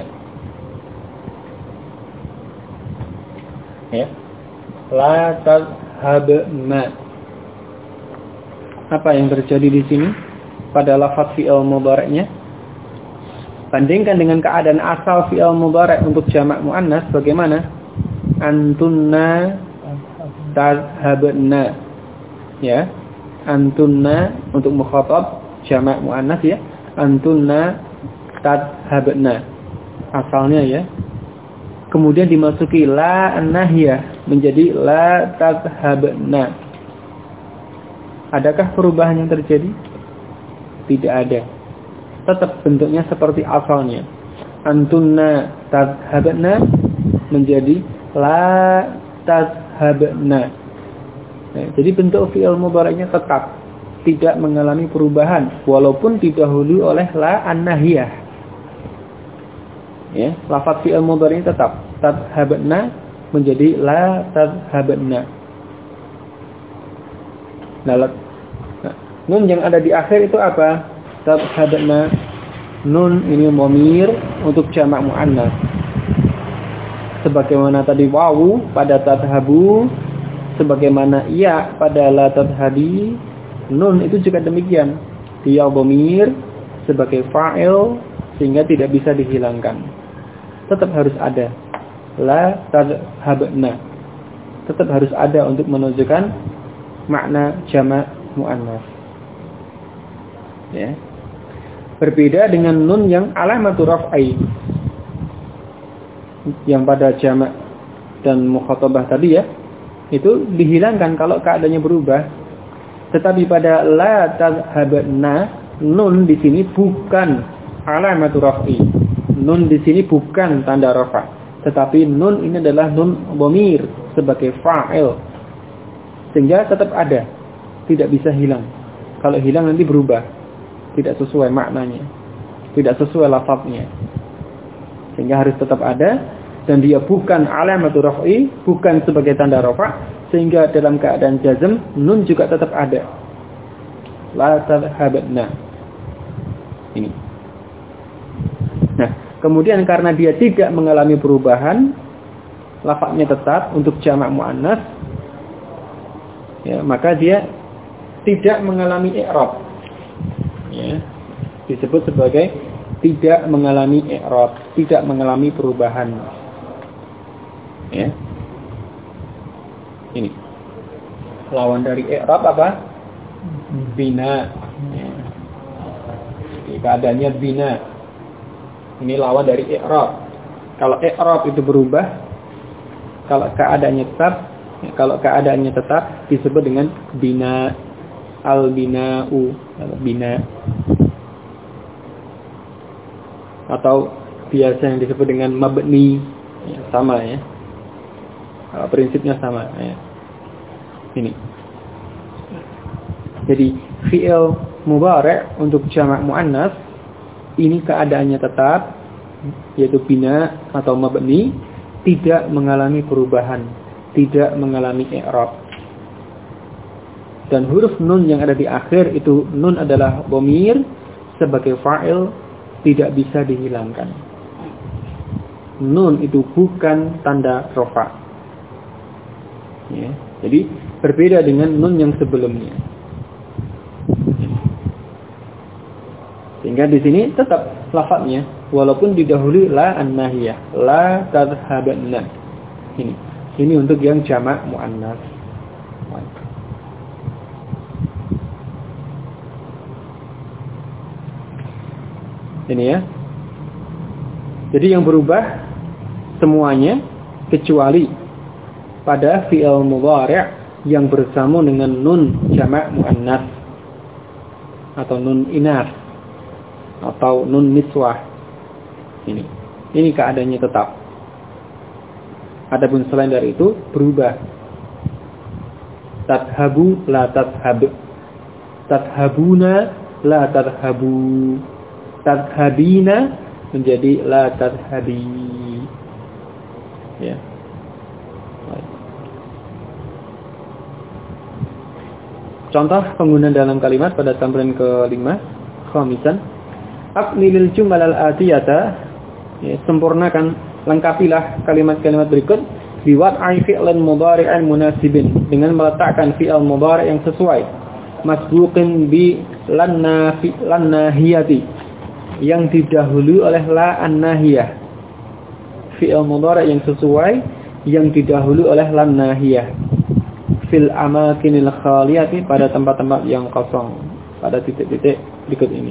Ya. La tadhhabna. Apa yang terjadi di sini pada lafaz fi'il mudhari'nya? Bandingkan dengan keadaan asal fi'il mudhari' untuk jamak muannas bagaimana? Antunna tadhhabna. Ya. Antunna untuk mukhatab jamak muannas ya. Antunna tadhhabna. Asalnya ya. Kemudian dimasuki la an-nahiyah menjadi la tadhhabna. Adakah perubahan yang terjadi? Tidak ada. Tetap bentuknya seperti asalnya. Antunna tadhhabna menjadi la tadhhabna. Nah, jadi bentuk fi'il mudhari'nya tetap tidak mengalami perubahan walaupun didahului oleh la an-nahiyah. Ya, lafaz fi'il mudhari'nya tetap tadhhabna menjadi la tadhhabna. Nah, nun yang ada di akhir itu apa? Tadhhabna. Nun ini dhamir untuk jamak muannas. Sebagaimana tadi wawu pada tadhhabu, sebagaimana ya pada la tadhhabi, nun itu juga demikian. Dia dhamir sebagai fa'il sehingga tidak bisa dihilangkan. Tetap harus ada la tadhhabna. Tetap harus ada untuk menunjukkan makna jamak muannas. Ya. Berbeda dengan nun yang alamatu raf'i yang pada jamak dan mukhatabah tadi ya, itu dihilangkan kalau keadaannya berubah. Tetapi pada la tadhhabna, nun di sini bukan alamatu raf'i. Nun di sini bukan tanda rafa', tetapi nun ini adalah nun dhamir sebagai fa'il. Sehingga tetap ada, tidak bisa hilang. Kalau hilang nanti berubah. Tidak sesuai maknanya, tidak sesuai lafaznya, sehingga harus tetap ada. Dan dia bukan alamatu raf'i, bukan sebagai tanda rafa', sehingga dalam keadaan jazm nun juga tetap ada. La tadhhabna. Ini. Nah, kemudian karena dia tidak mengalami perubahan, lafaznya tetap untuk jamak muannas, ya, maka dia tidak mengalami i'rab. Ya, disebut sebagai tidak mengalami i'rab, tidak mengalami perubahan. Ya. Ini. Lawan dari i'rab apa? Bina. Ya. Jadi keadaannya bina. Ini lawan dari i'rab. Kalau i'rab itu berubah, kalau keadaannya tetap disebut dengan bina, al-bina'u, bina. Atau biasa yang disebut dengan mabni, ya, sama ya. Prinsipnya sama ya. Ini. Jadi fi'il mudhari' untuk jamak muannas ini keadaannya tetap, yaitu bina atau mabni, tidak mengalami perubahan, tidak mengalami i'rab. Dan huruf nun yang ada di akhir itu, nun adalah dhamir sebagai fa'il, tidak bisa dihilangkan. Nun itu bukan tanda rafa. Ya, jadi berbeda dengan nun yang sebelumnya. Sehingga di sini tetap lafadznya walaupun didahului la an-nahiyah, la tadhhabanna. Ini untuk yang jamak muannas. Ini ya. Jadi yang berubah semuanya kecuali pada fi'il mudhari' yang bersama dengan nun jamak muannas atau nun inas atau nun niswah. Ini keadaannya tetap. Adapun selain dari itu berubah. Tadhabu la tadhhab. Tadhabuna la tadhabu. Tadhabina menjadi la tadhabi. Ya. Contoh penggunaan dalam kalimat pada tamrin ke-5, khamisan, aqmilil jumal al-atiyata, ya, sempurnakan, lengkapilah kalimat-kalimat berikut biwad'i fi'lan mudhari'an munasibin, dengan meletakkan fi'il mudhari' yang sesuai, masbuqin bi lan nahiyati, yang didahului oleh la an-nahiyah. Fi'il mudhari' yang sesuai yang didahului oleh lan nahiyah. Fil amakinil khaliyati, pada tempat-tempat yang kosong, pada titik-titik berikut ini.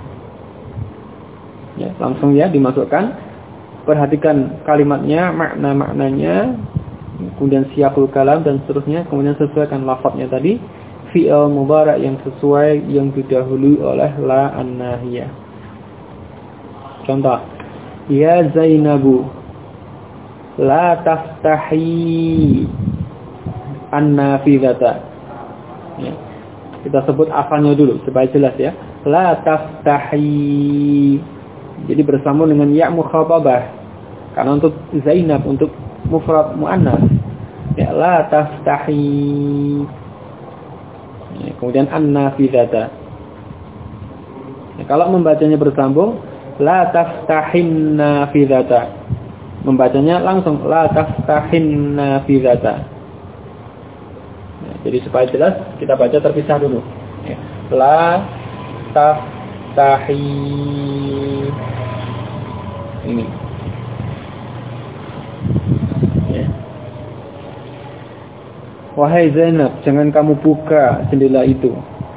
Ya, langsung ya dimasukkan. Perhatikan kalimatnya, makna-maknanya, kemudian siyaqul kalam dan seterusnya, kemudian sesuaikan lafadznya tadi. Fi'il mudhari' yang sesuai yang didahului oleh la an-nahiyah. Contoh, ya Zainabu la taftahi an-nafidhata. Ya. Kita sebut asalnya dulu supaya jelas ya. La taftahi. Jadi bersambung dengan ya mukhatabah. Karena untuk Zainab, untuk mufrad muannas, ya la taftahi. Ya, kemudian an-nafidhata. Ya, kalau membacanya bersambung, la taftahin nafidhata. Membacanya langsung la taftahin nafidhata. Jadi supaya jelas kita baca terpisah dulu. Ya. La taftahi. Ini. Ya. Wahai Zainab, jangan kamu buka jendela itu.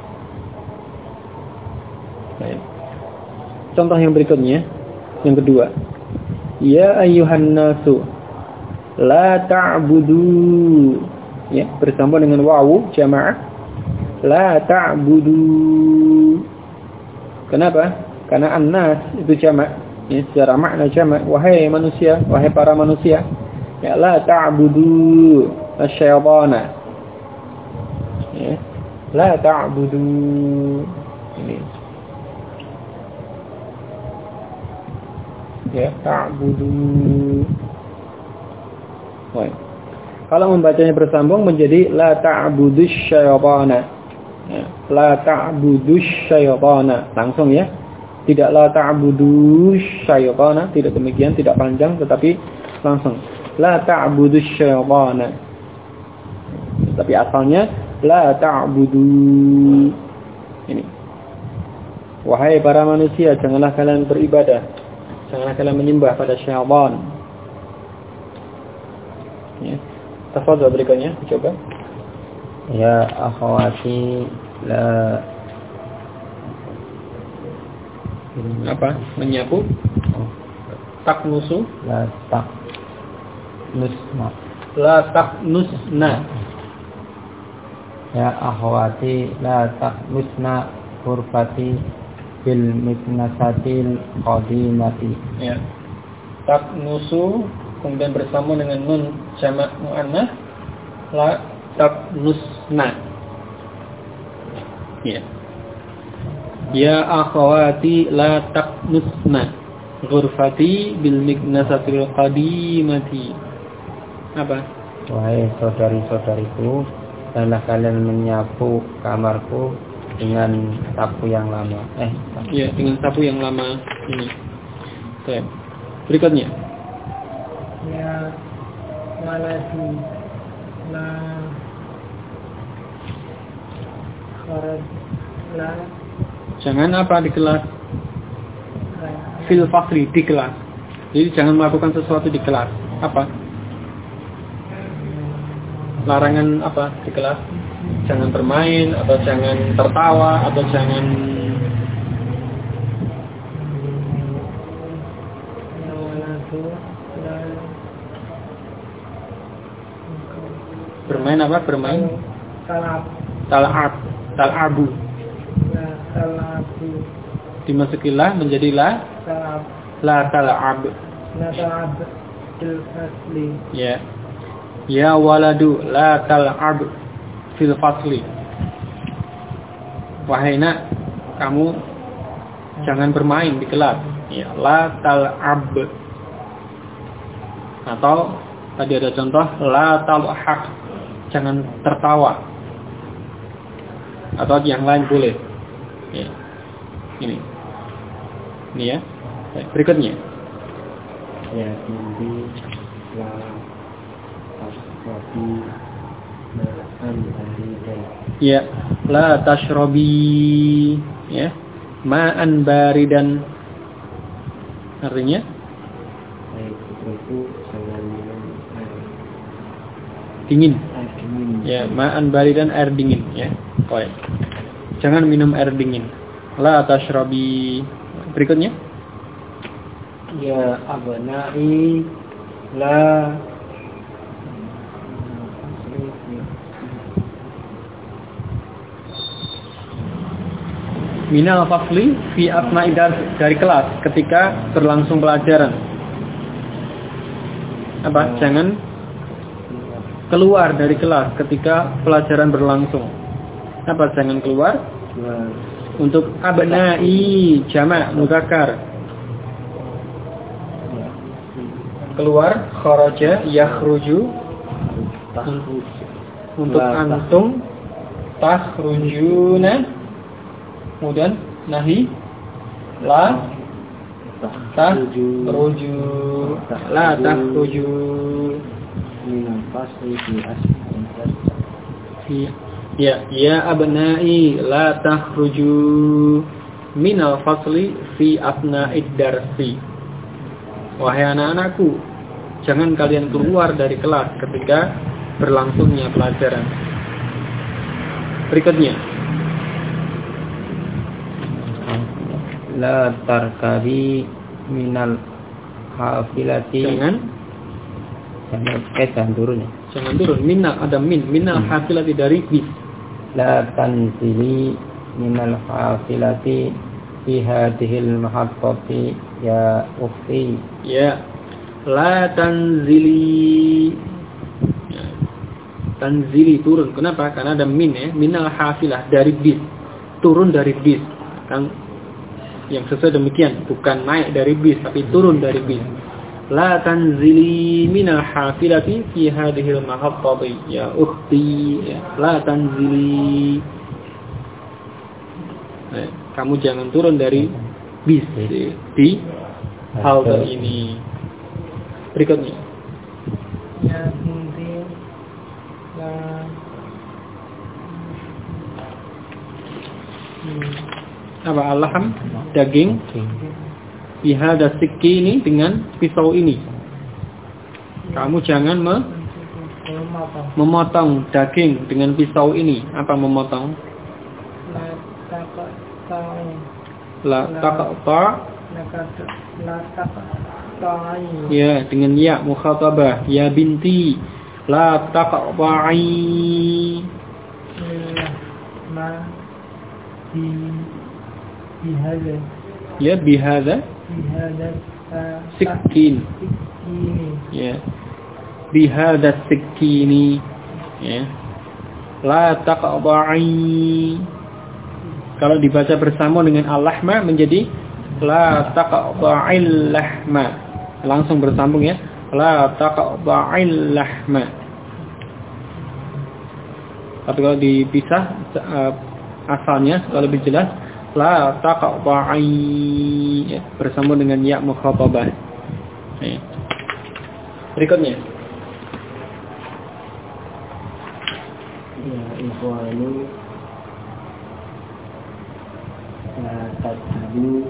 Ya. Contoh yang berikutnya, yang kedua. Ya ayyuhan nasu la ta'budu. Ya, bersambung dengan wawu jamaah. La ta'budu. Kenapa? Karena an-nas itu jamak. Ya, secara makna jamak. Wahai manusia, wahai para manusia. Ya, la ta'budu asy-syaitana. Ya, la ta'budu. Ini. Ya, ta'budu. Baik. Kalau membacanya bersambung menjadi la ta'budusy syaitana. Ya, la ta'budusy syaitana. Langsung ya. Tidak la ta'budusy syaitana, tidak demikian, tidak panjang tetapi langsung. La ta'budusy syaitana. Tapi asalnya la ta'budu. Ini. Wahai para manusia, janganlah kalian beribadah. Janganlah kalian menyembah pada syaitan. Ya. Tafadhol berikutnya, coba. Ya akhwati la Apa? Menyapu? Taknusu? la tak nusna. La taknusna. Ya akhwati la tak nusna ghurfati bil miknasatil qadimati. Ya. Taknusu kemudian bersama dengan nun jamak muannats la taknusna. Ya. Ya akhwati la taknusna ghurfati bil miknasatil qadimati. Apa? Wahai saudari-saudariku, janganlah kalian menyapu kamarku dengan sapu yang lama. Ya, dengan sapu yang lama ini. Oke. Berikutnya. Ya waladi la kharaj la Jangan apa di kelas? Fil fasli di kelas. Jadi jangan melakukan sesuatu di kelas. Apa? Larangan apa di kelas? Jangan bermain atau jangan tertawa atau jangan bermain apa? Bermain tal'abu. Dimasukilah menjadilah la tal'ab. fil fasli. Ya. Ya waladu la tal'ab fil fasli. Wahai nak, kamu jangan bermain di kelas. Ya, la tal'ab. Atau tadi ada contoh la talhaq. Jangan tertawa. Atau yang lain boleh. Ya. Ini ya. Berikutnya. Ya tinggi la tasrobi ma'an baridan. Ya, la tashrobi ya, ma'an baridan. Artinya Itu jangan minum air dingin. dingin. Ya, ma'an baridan air dingin ya. Baik. Jangan minum air dingin. La tashrobi. Berikutnya. Ya abnai la Minal fasli fi asna'i dari kelas ketika berlangsung pelajaran. Apa? Jangan keluar dari kelas ketika pelajaran berlangsung. Apa? Jangan keluar. Untuk abna'i jamak mudzakkar. Keluar kharaja yakhruju. Untuk antum takhrujuna. Kemudian nahi la takhruju la takhruju minal fasli fi asna'i. ya abna'i la takhruju minal fasli fi asna'id darsi. Wahai anak-anakku, jangan kalian keluar dari kelas ketika berlangsungnya pelajaran. Berikutnya. La tarkabi minal hafilati. Jangan turun ya. Jangan turun. Minal ada minal hafilati dari bis. La tanzili minal hafilati fi hadhil mahattati ya ukhti. Ya. La tanzili. Ya. Tanzili turun. Kenapa? Karena ada min ya. Minal hafilah dari bis. Turun dari bis. Kan yang sesuai demikian, bukan naik dari bis tapi turun dari bis. La tanzili minal hafilati fi hadhil mahattati ya ukhti ya. La tanzili. Kamu jangan turun dari bis di halte ini. Berikutnya. Ya tinggi la Apa alham daging bihada sikki ini dengan pisau ini. Kamu jangan memotong daging dengan pisau ini. Apa memotong? La taqta. Ya, dengan ya mukhatabah. Ya binti, la taqta'i. Ya bihadza sikin. Ya. Bihadza sikini. Ya. La taqta'i. Kalau dibaca bersama dengan al-lahma menjadi la taqta'il lahma. Langsung bersambung ya. La taqta'il lahma. Tapi kalau dipisah asalnya kalau lebih jelas la taqta'i ya, bersambung dengan ya mukhatabah. Ya. Berikutnya. Ya ikhwani la tadhabu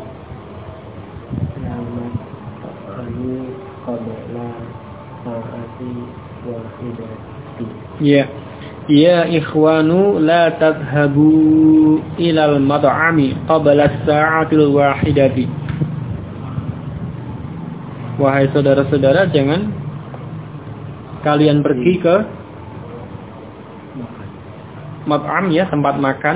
nama taqani qabla sa'ati wahidati. Ya. Ya ikhwanu la tadhabu ilal mat'ami qabla as-sa'atil wahidati. Wahai saudara-saudara, jangan kalian pergi ke mat'am ya, tempat makan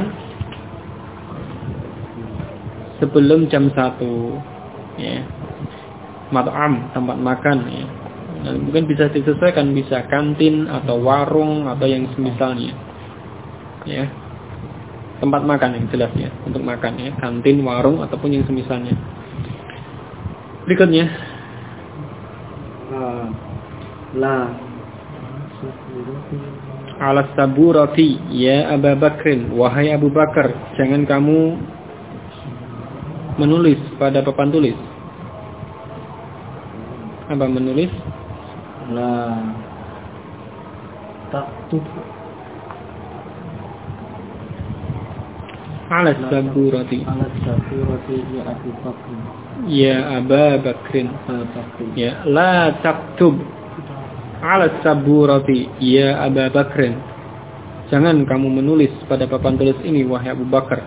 sebelum jam 1 ya. Mat'am, tempat makan ya. Nah, mungkin bisa disesuaikan, bisa kantin atau warung atau yang semisalnya ya. Tempat makan yang jelas ya, untuk makan ya, kantin, warung ataupun yang semisalnya. Berikutnya La ala saburati ya Abu Bakrin, wahai Abu Bakar, jangan kamu menulis pada papan tulis. Apa menulis? La taktub ala saburati ala saburati ya Abu Bakr. Ya Abu Bakrin. Ya la taktub ala saburati ya Abu Bakrin. Jangan kamu menulis pada papan tulis ini wahai Abu Bakar.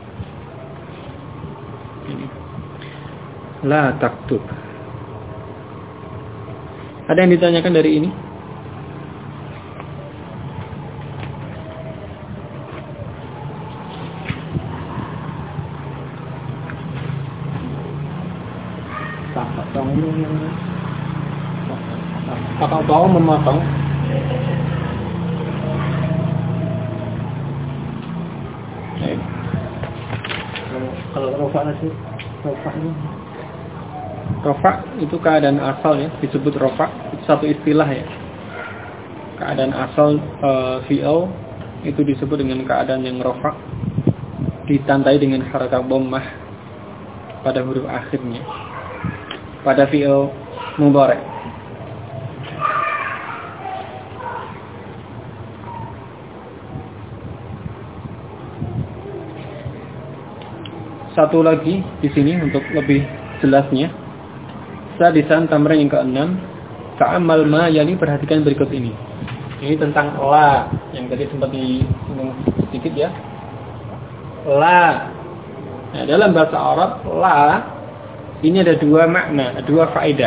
Ini. La taktub. Ada yang ditanyakan dari ini? Apakah tahu memotong? Kalau rofa nasi, rofa ini. Rofa itu keadaan asal ya, disebut rofa, itu satu istilah ya. Keadaan asal fi'il itu disebut dengan keadaan yang rofa, ditandai dengan harakat dhammah pada huruf akhirnya. Pada fi'il mudhari'. Satu lagi di sini untuk lebih jelasnya. Sadisan tamrin yang ke-6. Ta'ammal ma yali, perhatikan berikut ini. Ini tentang la yang tadi sempat disinggung sedikit ya. La. Nah, dalam bahasa Arab la ini ada dua makna, dua faedah.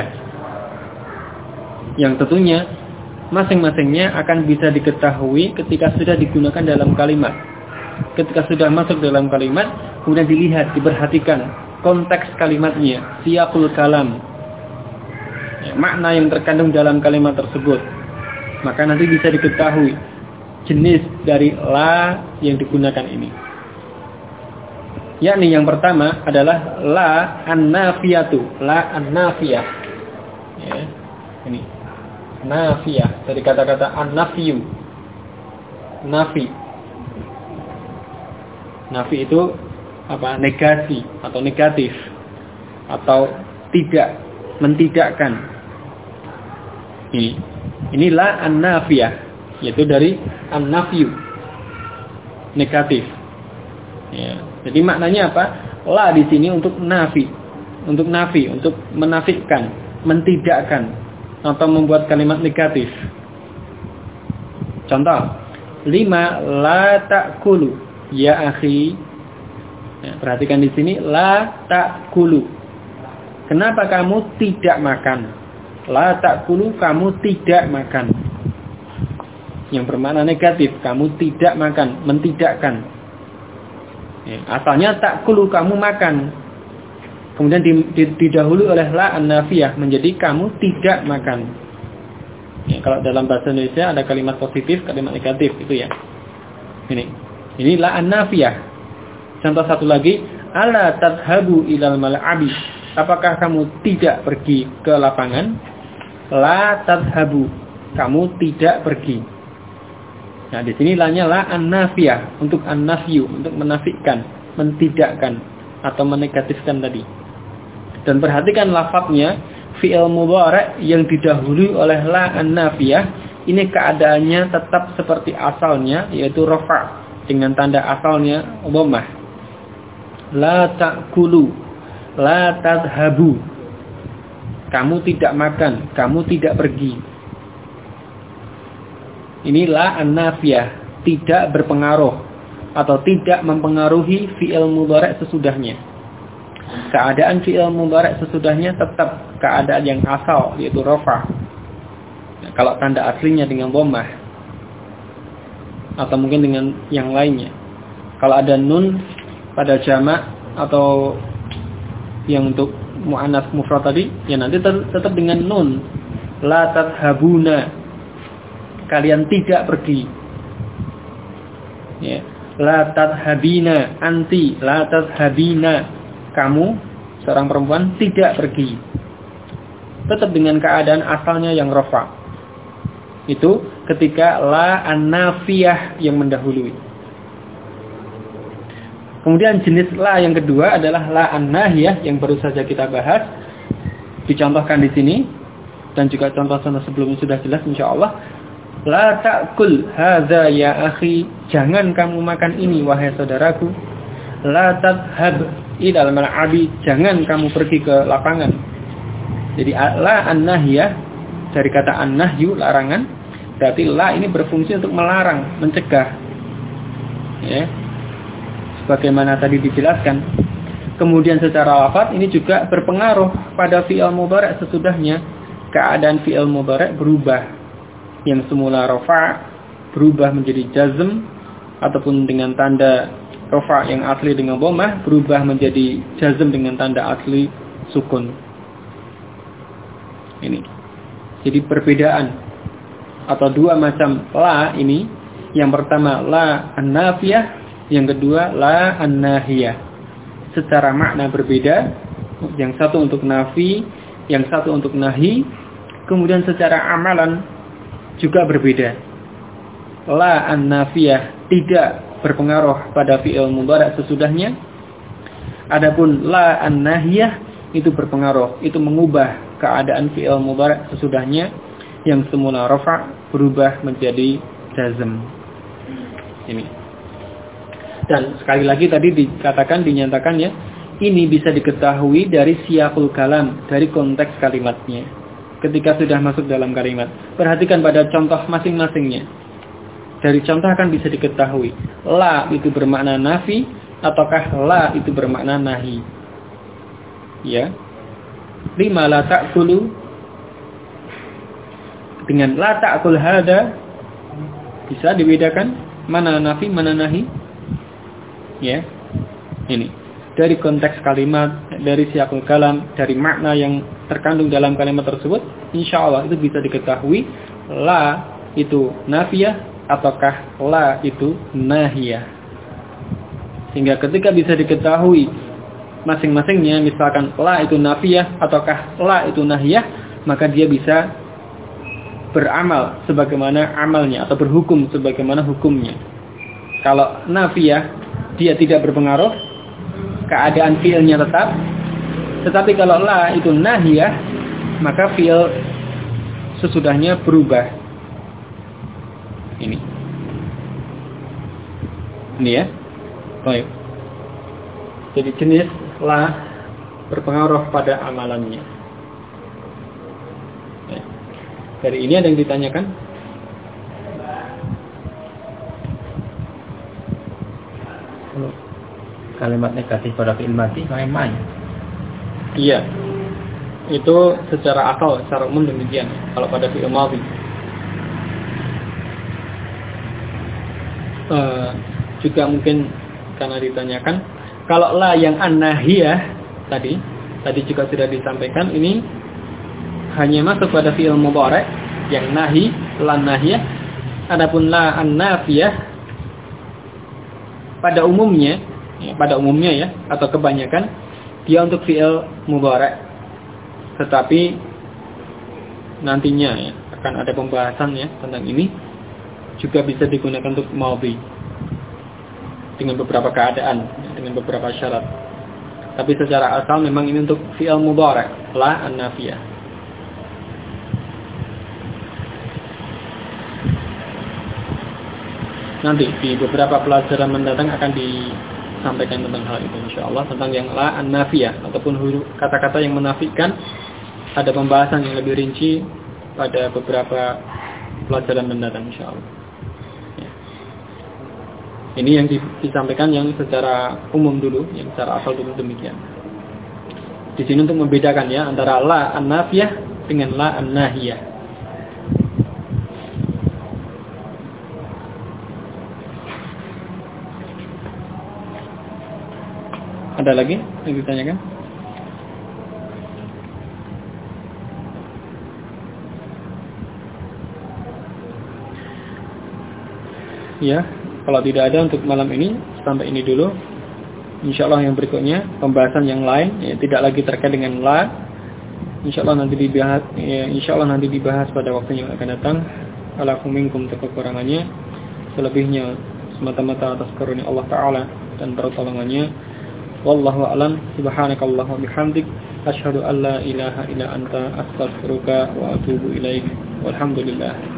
Yang tentunya masing-masingnya akan bisa diketahui ketika sudah digunakan dalam kalimat. Ketika sudah masuk dalam kalimat, kemudian dilihat, diperhatikan konteks kalimatnya, siyaqul kalam, ya, makna yang terkandung dalam kalimat tersebut. Maka nanti bisa diketahui jenis dari la yang digunakan ini. Yakni yang pertama adalah la an-nafiyatu, la an-nafiyah. Ya, ini nafiyah dari kata-kata an-nafiyu. Nafi. Nafi itu apa? Negasi atau negatif atau tidak, mentidakkan. Inilah an-nafiyah, yaitu dari an-nafiyu, negatif. Ya, jadi maknanya apa? La di sini untuk nafi, untuk menafikan, mentidakkan atau membuat kalimat negatif. Contoh, 5 la ta'kulu ya akhi. Ya, perhatikan di sini la ta'kulu. Kenapa kamu tidak makan? La ta'kulu, kamu tidak makan. Yang bermakna negatif, kamu tidak makan, mentidakkan. Ya, asalnya ta'kulu, kamu makan. Kemudian didahului oleh la an-nafiyah menjadi kamu tidak makan. Ya, kalau dalam bahasa Indonesia ada kalimat positif, kalimat negatif itu ya. Ini la an-nafiyah. Contoh satu lagi, ala tadhabu ilal mal'abi. Apakah kamu tidak pergi ke lapangan? La tadhabu, kamu tidak pergi. Nah, di sini lanya la an-nafiyah, untuk an-nafyu, untuk menafikan, mentidakkan atau menegatifkan tadi. Dan perhatikan lafadznya, fi'il mudhari' yang didahului oleh la an-nafiyah, ini keadaannya tetap seperti asalnya, yaitu rafa' dengan tanda asalnya dhammah. La ta'kulu, la tadhabu. Kamu tidak makan, kamu tidak pergi. Ini la an-nafiyah, tidak berpengaruh atau tidak mempengaruhi fi'il mudhari' sesudahnya. Keadaan fi'il mudhari' sesudahnya tetap keadaan yang asal, yaitu rafa'. Nah, kalau tanda aslinya dengan dhammah atau mungkin dengan yang lainnya. Kalau ada nun pada jamak atau yang untuk mu'annas mufrad tadi, ya nanti tetap dengan nun. La tadhabuna, kalian tidak pergi. Ya. La tadhabina, anti. La tadhabina, kamu seorang perempuan tidak pergi. Tetap dengan keadaan asalnya yang rafa'. Itu ketika la an-nafiyah yang mendahului. Kemudian jenis la yang kedua adalah la an-nahiyah yang baru saja kita bahas. Dicontohkan di sini dan juga contoh-contoh sebelumnya sudah jelas insyaallah. La ta'kul hadza ya akhi, jangan kamu makan ini wahai saudaraku. La tadhhab ilal mal'abi, jangan kamu pergi ke lapangan. Jadi la an-nahiyah dari kata an-nahyu, larangan. Berarti la ini berfungsi untuk melarang, mencegah. Ya. Sebagaimana tadi dijelaskan. Kemudian secara lafaz ini juga berpengaruh pada fi'il mudhari' sesudahnya. Keadaan fi'il mudhari' berubah. Yang semula rafa' berubah menjadi jazm ataupun dengan tanda rafa' yang asli dengan dhammah berubah menjadi jazm dengan tanda asli sukun. Ini. Jadi perbedaan atau dua macam la ini. Yang pertama la an-nafiyah, yang kedua la an-nahiyah. Secara makna berbeda, yang satu untuk nafi, yang satu untuk nahi. Kemudian secara amalan juga berbeda. La an-nafiyah tidak berpengaruh pada fi'il mudhari' sesudahnya. Adapun la an-nahiyah itu berpengaruh, itu mengubah keadaan fi'il mudhari' sesudahnya yang semula rafa' berubah menjadi jazm. Ini. Dan sekali lagi tadi dikatakan, dinyatakan ya, ini bisa diketahui dari siyaqul kalam, dari konteks kalimatnya. Ketika sudah masuk dalam kalimat, perhatikan pada contoh masing-masingnya. Dari contoh akan bisa diketahui, la itu bermakna nafi ataukah la itu bermakna nahi. Ya. 5 la ta'kulu dengan la ta'kul hada bisa dibedakan mana nafi, mana nahi. Ya, ini dari konteks kalimat, dari siyaqul kalam, dari makna yang terkandung dalam kalimat tersebut, insya Allah itu bisa diketahui la itu nafiyah ataukah la itu nahiyah. Sehingga ketika bisa diketahui masing-masingnya, misalkan la itu nafiyah ataukah la itu nahiyah, maka dia bisa beramal sebagaimana amalnya atau berhukum sebagaimana hukumnya. Kalau nafiyah dia tidak berpengaruh, keadaan fi'ilnya tetap. Tetapi kalau la itu nahiyah, maka fi'il sesudahnya berubah. Ini ya. Baik. Jadi jenis la berpengaruh pada amalannya. Ya. Dari ini ada yang ditanyakan? Kalau kalimat negatif pada fi'il madi main-main. Iya. Itu secara akal, secara umum demikian. Kalau pada fi'il madhi. Juga mungkin karena ditanyakan, kalau la yang an-nahiyah tadi juga sudah disampaikan, ini hanya masuk pada fi'il mudhari' yang nahi, la nahiyah. Adapun la an-nafiyah pada umumnya ya, atau kebanyakan dia untuk fi'il mudhari'. Tetapi nantinya ya, akan ada pembahasan ya tentang ini, juga bisa digunakan untuk madhi dengan beberapa keadaan, dengan beberapa syarat. Tapi secara asal memang ini untuk fi'il mudhari', la an-nafiyah. Nanti di beberapa pelajaran mendatang akan disampaikan tentang hal itu insyaallah, tentang yang la an-nafiyah ataupun huruf kata-kata yang menafikan. Ada pembahasan yang lebih rinci pada beberapa pelajaran mendatang insyaallah. Ya. Ini yang disampaikan yang secara umum dulu, yang secara asal dulu demikian. Di sini untuk membedakan ya antara la an-nafiyah dengan la an-nahiyah. Ada lagi yang ditanyakan? Ya, kalau tidak ada untuk malam ini, sampai ini dulu. Insyaallah yang berikutnya pembahasan yang lain ya, tidak lagi terkait dengan la. Insyaallah nanti dibahas pada waktu yang akan datang. Alakum minkum kekurangannya, selebihnya semata-mata atas karunia Allah Taala dan pertolongannya. Wallahu a'lam. Subhanakallahumma bihamdik asyhadu an la ilaha illa anta astaghfiruka wa atubu ilaik. Walhamdulillah.